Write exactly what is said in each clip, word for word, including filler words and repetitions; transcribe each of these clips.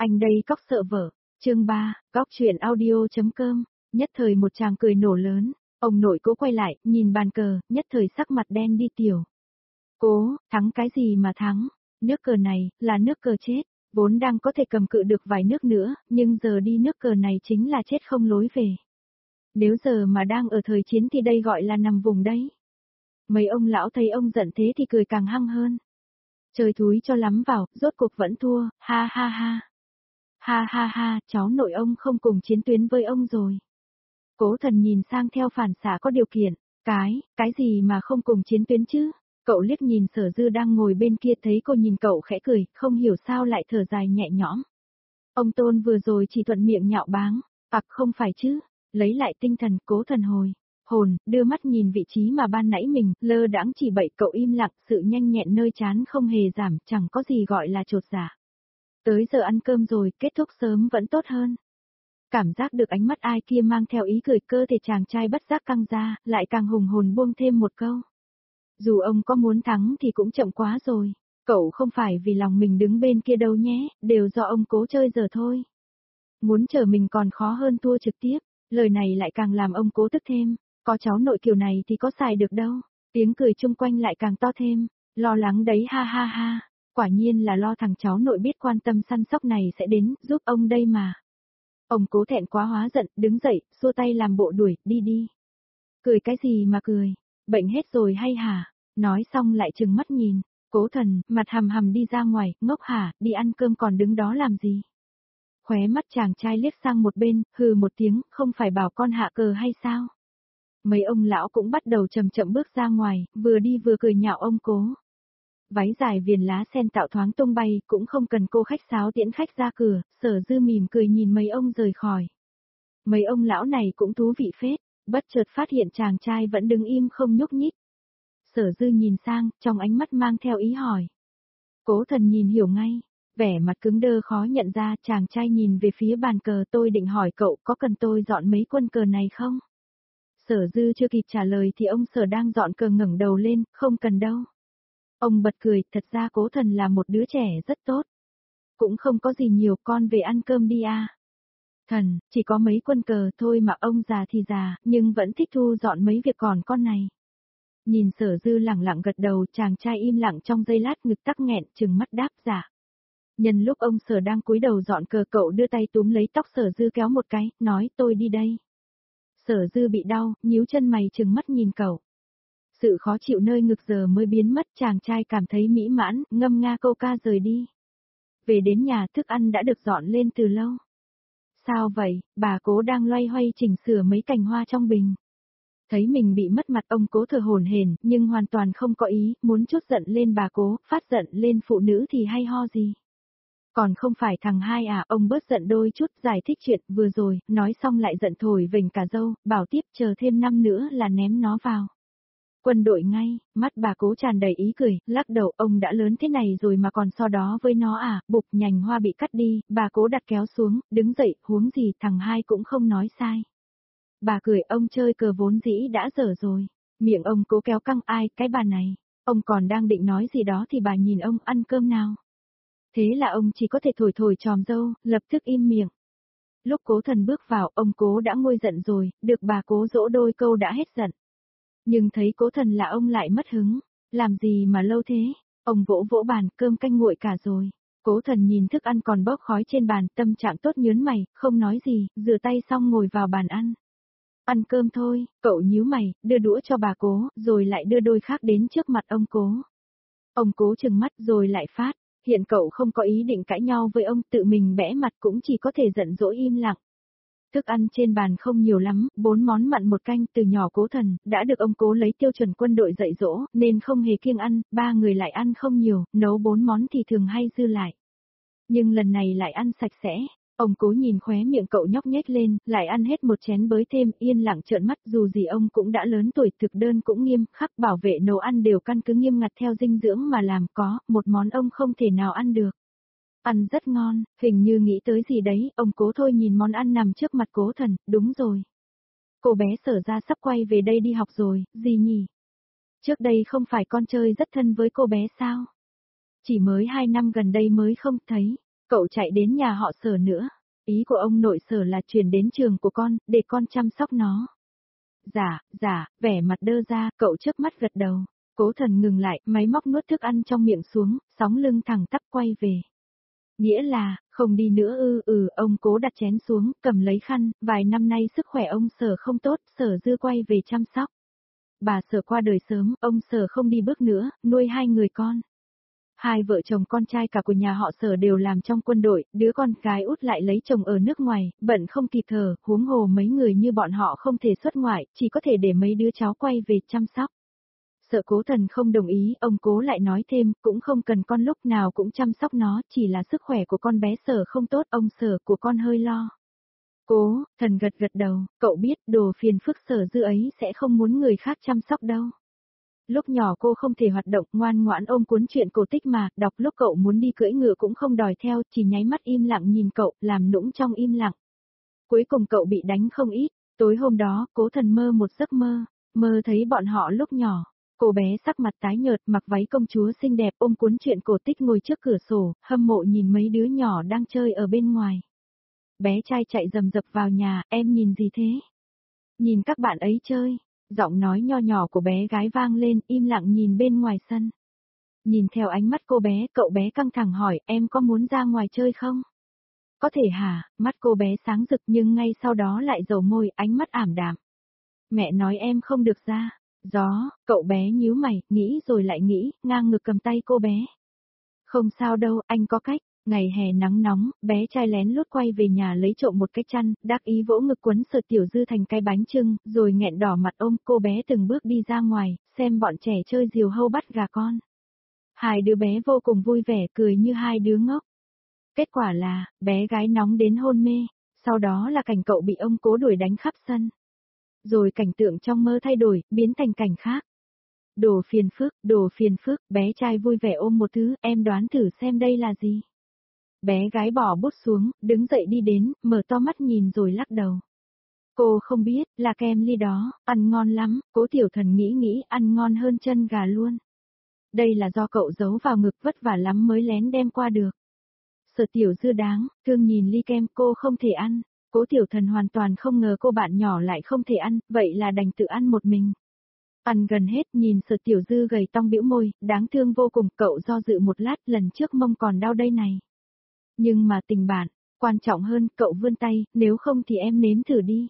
Anh đây cóc sợ vợ. Chương ba, góc truyện audio.com. Nhất thời một tràng cười nổ lớn, ông nội Cố quay lại, nhìn bàn cờ, nhất thời sắc mặt đen đi tiểu. Cố, thắng cái gì mà thắng? Nước cờ này, là nước cờ chết, vốn đang có thể cầm cự được vài nước nữa, nhưng giờ đi nước cờ này chính là chết không lối về. Nếu giờ mà đang ở thời chiến thì đây gọi là nằm vùng đấy. Mấy ông lão thấy ông giận thế thì cười càng hăng hơn. Trời thúi cho lắm vào, rốt cuộc vẫn thua, ha ha ha. Ha ha ha, cháu nội ông không cùng chiến tuyến với ông rồi. Cố Thần nhìn sang theo phản xạ có điều kiện, cái, cái gì mà không cùng chiến tuyến chứ? Cậu liếc nhìn Sở Dư đang ngồi bên kia thấy cô nhìn cậu khẽ cười, không hiểu sao lại thở dài nhẹ nhõm. Ông Tôn vừa rồi chỉ thuận miệng nhạo báng, ặc không phải chứ, lấy lại tinh thần Cố Thần hồi. Hồn, đưa mắt nhìn vị trí mà ban nãy mình, lơ đãng chỉ bậy cậu im lặng, sự nhanh nhẹn nơi chán không hề giảm, chẳng có gì gọi là chột dạ. Tới giờ ăn cơm rồi, kết thúc sớm vẫn tốt hơn. Cảm giác được ánh mắt ai kia mang theo ý cười, cơ thể chàng trai bất giác căng ra, lại càng hùng hồn buông thêm một câu. Dù ông có muốn thắng thì cũng chậm quá rồi, cậu không phải vì lòng mình đứng bên kia đâu nhé, đều do ông Cố chơi giờ thôi. Muốn chờ mình còn khó hơn thua trực tiếp, lời này lại càng làm ông Cố tức thêm, có cháu nội kiểu này thì có xài được đâu, tiếng cười chung quanh lại càng to thêm, lo lắng đấy ha ha ha. Quả nhiên là lo thằng cháu nội biết quan tâm săn sóc này sẽ đến, giúp ông đây mà. Ông Cố thẹn quá hóa giận, đứng dậy, xua tay làm bộ đuổi, đi đi. Cười cái gì mà cười, bệnh hết rồi hay hả? Nói xong lại trừng mắt nhìn, Cố Thần, mặt hầm hầm đi ra ngoài, ngốc hả, đi ăn cơm còn đứng đó làm gì? Khóe mắt chàng trai liếc sang một bên, hừ một tiếng, không phải bảo con hạ cờ hay sao? Mấy ông lão cũng bắt đầu chậm chậm bước ra ngoài, vừa đi vừa cười nhạo ông Cố. Váy dài viền lá sen tạo thoáng tung bay, cũng không cần cô khách sáo tiễn khách ra cửa, Sở Dư mỉm cười nhìn mấy ông rời khỏi. Mấy ông lão này cũng thú vị phết, bất chợt phát hiện chàng trai vẫn đứng im không nhúc nhích. Sở Dư nhìn sang, trong ánh mắt mang theo ý hỏi. Cố Thần nhìn hiểu ngay, vẻ mặt cứng đơ khó nhận ra, chàng trai nhìn về phía bàn cờ, tôi định hỏi cậu có cần tôi dọn mấy quân cờ này không? Sở Dư chưa kịp trả lời thì ông Sở đang dọn cờ ngẩng đầu lên, không cần đâu. Ông bật cười, thật ra Cố Thần là một đứa trẻ rất tốt. Cũng không có gì nhiều, con về ăn cơm đi à. Thần, chỉ có mấy quân cờ thôi mà ông già thì già, nhưng vẫn thích thu dọn mấy việc còn con này. Nhìn Sở Dư lẳng lặng gật đầu, chàng trai im lặng trong giây lát, ngực tắc nghẹn, trừng mắt đáp dạ. Nhân lúc ông Sở đang cúi đầu dọn cờ, cậu đưa tay túm lấy tóc Sở Dư kéo một cái, nói tôi đi đây. Sở Dư bị đau, nhíu chân mày trừng mắt nhìn cậu. Sự khó chịu nơi ngực giờ mới biến mất, chàng trai cảm thấy mỹ mãn, ngâm nga câu ca rời đi. Về đến nhà, thức ăn đã được dọn lên từ lâu. Sao vậy, bà Cố đang loay hoay chỉnh sửa mấy cành hoa trong bình. Thấy mình bị mất mặt, ông Cố thở hổn hển, nhưng hoàn toàn không có ý, muốn trút giận lên bà Cố, phát giận lên phụ nữ thì hay ho gì. Còn không phải thằng hai à, ông bớt giận đôi chút, giải thích chuyện vừa rồi, nói xong lại giận thổi vểnh cả râu, bảo tiếp chờ thêm năm nữa là ném nó vào quân đội ngay. Mắt bà Cố tràn đầy ý cười, lắc đầu, ông đã lớn thế này rồi mà còn so đó với nó à, bụp, nhành hoa bị cắt đi, bà Cố đặt kéo xuống, đứng dậy, huống gì thằng hai cũng không nói sai. Bà cười, ông chơi cờ vốn dĩ đã dở rồi, miệng ông Cố kéo căng, ai, cái bà này, ông còn đang định nói gì đó thì bà nhìn ông, ăn cơm nào. Thế là ông chỉ có thể thổi thổi tròm dâu, lập tức im miệng. Lúc Cố Thần bước vào, ông Cố đã nguôi giận rồi, được bà Cố dỗ đôi câu đã hết giận. Nhưng thấy Cố Thần là ông lại mất hứng, làm gì mà lâu thế, ông vỗ vỗ bàn, cơm canh nguội cả rồi. Cố Thần nhìn thức ăn còn bốc khói trên bàn, tâm trạng tốt nhớn mày, không nói gì, rửa tay xong ngồi vào bàn ăn. Ăn cơm thôi, cậu nhíu mày, đưa đũa cho bà Cố, rồi lại đưa đôi khác đến trước mặt ông Cố. Ông Cố trừng mắt rồi lại phát, hiện cậu không có ý định cãi nhau với ông, tự mình bẽ mặt cũng chỉ có thể giận dỗi im lặng. Thức ăn trên bàn không nhiều lắm, bốn món mặn một canh, từ nhỏ Cố Thần đã được ông Cố lấy tiêu chuẩn quân đội dạy dỗ, nên không hề kiêng ăn, ba người lại ăn không nhiều, nấu bốn món thì thường hay dư lại. Nhưng lần này lại ăn sạch sẽ, ông Cố nhìn khóe miệng cậu nhóc nhếch lên, lại ăn hết một chén bới thêm, yên lặng trợn mắt, dù gì ông cũng đã lớn tuổi, thực đơn cũng nghiêm khắc, bảo vệ nấu ăn đều căn cứ nghiêm ngặt theo dinh dưỡng mà làm, có một món ông không thể nào ăn được. Ăn rất ngon, hình như nghĩ tới gì đấy, ông Cố thôi nhìn món ăn nằm trước mặt Cố Thần, đúng rồi. Cô bé Sở ra sắp quay về đây đi học rồi, gì nhỉ? Trước đây không phải con chơi rất thân với cô bé sao? Chỉ mới hai năm gần đây mới không thấy. Cậu chạy đến nhà họ Sở nữa. Ý của ông nội Sở là chuyển đến trường của con, để con chăm sóc nó. Dạ, dạ, vẻ mặt đơ ra, cậu trước mắt gật đầu. Cố Thần ngừng lại, máy móc nuốt thức ăn trong miệng xuống, sóng lưng thẳng tắp quay về. Nghĩa là, không đi nữa ư ừ, ông Cố đặt chén xuống, cầm lấy khăn, vài năm nay sức khỏe ông Sở không tốt, Sở Dư quay về chăm sóc. Bà Sở qua đời sớm, ông Sở không đi bước nữa, nuôi hai người con. Hai vợ chồng con trai cả của nhà họ Sở đều làm trong quân đội, đứa con gái út lại lấy chồng ở nước ngoài, bận không kịp thở, huống hồ mấy người như bọn họ không thể xuất ngoại, chỉ có thể để mấy đứa cháu quay về chăm sóc. Sợ Cố Thần không đồng ý, ông Cố lại nói thêm, cũng không cần con lúc nào cũng chăm sóc nó, chỉ là sức khỏe của con bé Sở không tốt, ông Sở của con hơi lo. Cố, Thần gật gật đầu, cậu biết đồ phiền phức Sở Dư ấy sẽ không muốn người khác chăm sóc đâu. Lúc nhỏ cô không thể hoạt động, ngoan ngoãn ôm cuốn truyện cổ tích mà, đọc lúc cậu muốn đi cưỡi ngựa cũng không đòi theo, chỉ nháy mắt im lặng nhìn cậu, làm nũng trong im lặng. Cuối cùng cậu bị đánh không ít, tối hôm đó, Cố Thần mơ một giấc mơ, mơ thấy bọn họ lúc nhỏ. Cô bé sắc mặt tái nhợt, mặc váy công chúa xinh đẹp, ôm cuốn truyện cổ tích ngồi trước cửa sổ, hâm mộ nhìn mấy đứa nhỏ đang chơi ở bên ngoài. Bé trai chạy rầm rập vào nhà, em nhìn gì thế? Nhìn các bạn ấy chơi. Giọng nói nho nhỏ của bé gái vang lên, im lặng nhìn bên ngoài sân. Nhìn theo ánh mắt cô bé, cậu bé căng thẳng hỏi, em có muốn ra ngoài chơi không? Có thể hả? Mắt cô bé sáng rực nhưng ngay sau đó lại dầu môi, ánh mắt ảm đạm. Mẹ nói em không được ra. Gió, cậu bé nhíu mày, nghĩ rồi lại nghĩ, ngang ngực cầm tay cô bé. Không sao đâu, anh có cách. Ngày hè nắng nóng, bé trai lén lút quay về nhà lấy trộm một cái chăn, đắc ý vỗ ngực quấn Sở Tiểu Dư thành cái bánh chưng, rồi nghẹn đỏ mặt ôm cô bé từng bước đi ra ngoài, xem bọn trẻ chơi diều hâu bắt gà con. Hai đứa bé vô cùng vui vẻ cười như hai đứa ngốc. Kết quả là, bé gái nóng đến hôn mê, sau đó là cảnh cậu bị ông Cố đuổi đánh khắp sân. Rồi cảnh tượng trong mơ thay đổi, biến thành cảnh khác. Đồ phiền phức, đồ phiền phức, bé trai vui vẻ ôm một thứ, em đoán thử xem đây là gì. Bé gái bỏ bút xuống, đứng dậy đi đến, mở to mắt nhìn rồi lắc đầu. Cô không biết, là kem ly đó, ăn ngon lắm, Cố Tiểu Thần nghĩ nghĩ ăn ngon hơn chân gà luôn. Đây là do cậu giấu vào ngực vất vả lắm mới lén đem qua được. Sở Tiểu Dư đáng, thương nhìn ly kem cô không thể ăn. Cố Tiểu Thần hoàn toàn không ngờ cô bạn nhỏ lại không thể ăn, vậy là đành tự ăn một mình. Ăn gần hết nhìn Sở Tiểu Dư gầy tong bĩu môi, đáng thương vô cùng, cậu do dự một lát, lần trước mông còn đau đây này. Nhưng mà tình bạn, quan trọng hơn, cậu vươn tay, nếu không thì em nếm thử đi.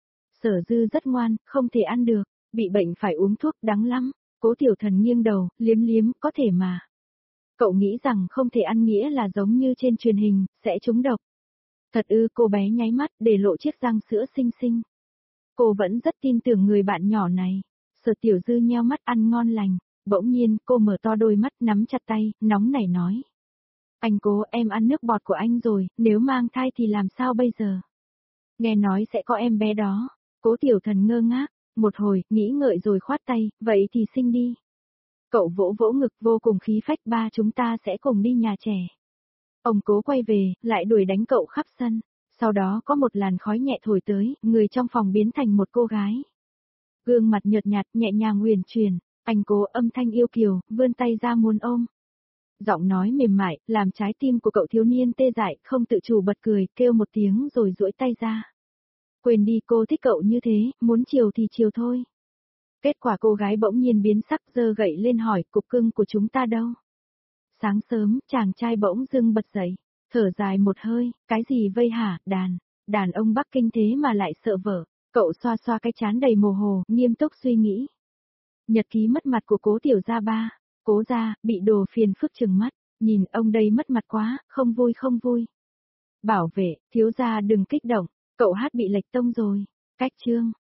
Sở Dư rất ngoan, không thể ăn được, bị bệnh phải uống thuốc đắng lắm. Cố Tiểu Thần nghiêng đầu, liếm liếm, có thể mà. Cậu nghĩ rằng không thể ăn nghĩa là giống như trên truyền hình, sẽ trúng độc. Thật ư, cô bé nháy mắt, để lộ chiếc răng sữa xinh xinh. Cô vẫn rất tin tưởng người bạn nhỏ này. Sở Tiểu Dư nheo mắt ăn ngon lành, bỗng nhiên, cô mở to đôi mắt nắm chặt tay, nóng nảy nói. Anh Cố, em ăn nước bọt của anh rồi, nếu mang thai thì làm sao bây giờ? Nghe nói sẽ có em bé đó. Cố Tiểu Thần ngơ ngác, một hồi, nghĩ ngợi rồi khoát tay, vậy thì sinh đi. Cậu vỗ vỗ ngực vô cùng khí phách, ba chúng ta sẽ cùng đi nhà trẻ. Ông Cố quay về, lại đuổi đánh cậu khắp sân. Sau đó có một làn khói nhẹ thổi tới, người trong phòng biến thành một cô gái. Gương mặt nhợt nhạt, nhẹ nhàng uyển chuyển, anh Cố âm thanh yêu kiều, vươn tay ra muốn ôm. Giọng nói mềm mại, làm trái tim của cậu thiếu niên tê dại, không tự chủ bật cười, kêu một tiếng rồi duỗi tay ra. Quên đi, cô thích cậu như thế, muốn chiều thì chiều thôi. Kết quả cô gái bỗng nhiên biến sắc, giơ gậy lên hỏi, cục cưng của chúng ta đâu? Sáng sớm, chàng trai bỗng dưng bật dậy, thở dài một hơi, cái gì vây hả, đàn, đàn ông Bắc Kinh thế mà lại sợ vợ. Cậu xoa xoa cái trán đầy mồ hồ, nghiêm túc suy nghĩ. Nhật ký mất mặt của Cố Tiểu Gia ba. Cố gia, bị đồ phiền phức trừng mắt, nhìn ông đây mất mặt quá, không vui không vui. Bảo vệ, thiếu gia đừng kích động, cậu hát bị lệch tông rồi. Cách chương.